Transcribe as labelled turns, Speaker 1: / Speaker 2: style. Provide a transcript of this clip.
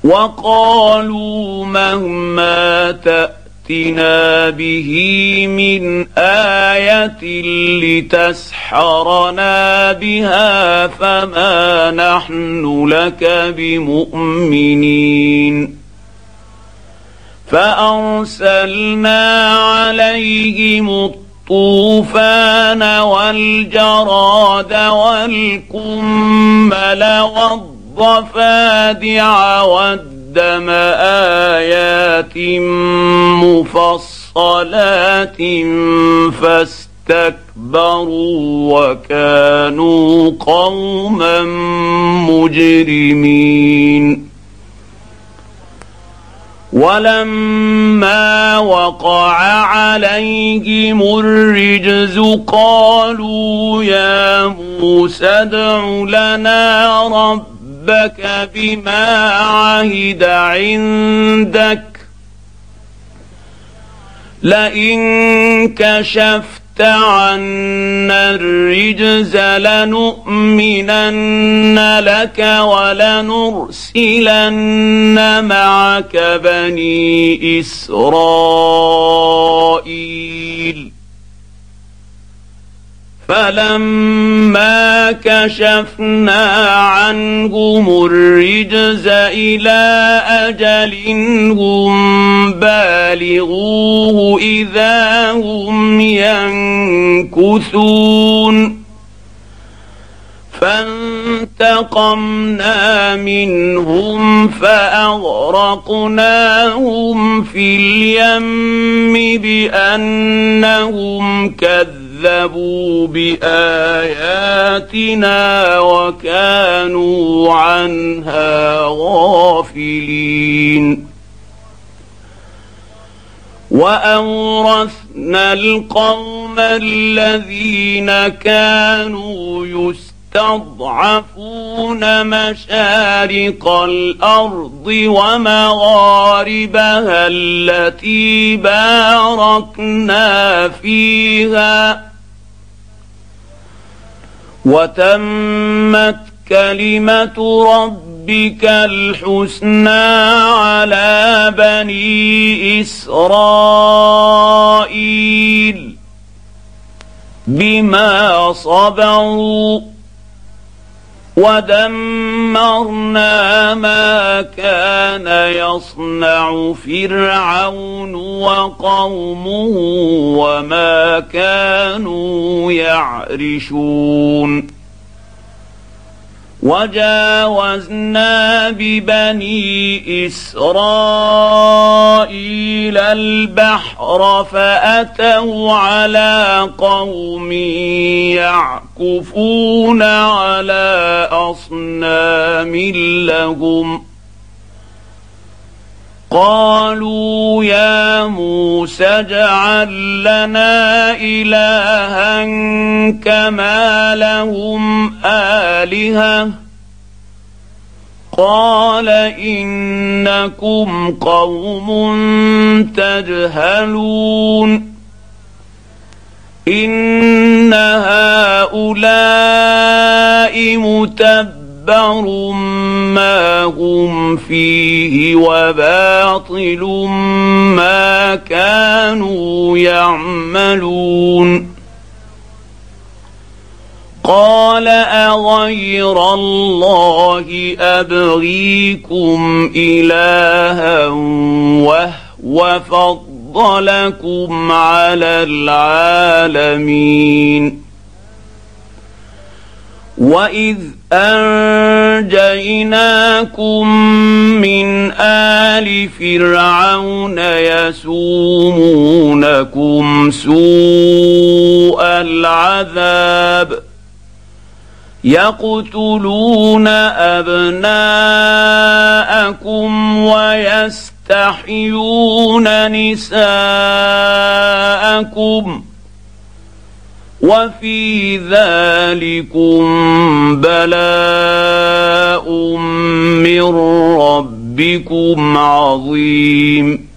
Speaker 1: وقالوا مهما تأتنا به من آية لتسحرنا بها فما نحن لك بمؤمنين فأرسلنا عليهم الطوفان والجراد والقمل والضفادع والدم آيات مفصلات فاستكبروا وكانوا قوما مجرمين ولما وقع عليهم الرجز قالوا يا موسى ادع لنا ربك بما عهد عندك لئن كشفت عنا الرجز لنؤمنن لك ولنرسلن معك بني إسرائيل فلما كشفنا عنهم الرجز إلى أجل هم بالغوه إذا هم ينكثون فانتقمنا منهم فأغرقناهم في اليم بأنهم كذبوا بآياتنا وكانوا عنها غافلين وأورثنا القوم الذين كانوا يستضعفون مشارق الأرض ومغاربها التي باركنا فيها وتمت كلمة ربك الحسنى على بني إسرائيل بما صبروا ودمرنا ما كان يصنع فرعون وقومه وما كانوا يعرشون وجاوزنا ببني إسرائيل البحر فأتوا على قوم يعكفون على أصنام لهم قالوا يا موسى اجعل لنا إلها كما لهم آلهة قال إنكم قوم تجهلون إن هؤلاء متبر ما هم فيه وباطل ما كانوا يعملون قال أغير الله أبغيكم إلها وهو فضلكم على العالمين وإذ أنجيناكم من آل فرعون يسومونكم سوء العذاب يقتلون أبناءكم ويستحيون نساءكم وفي ذلكم بلاء من ربكم عظيم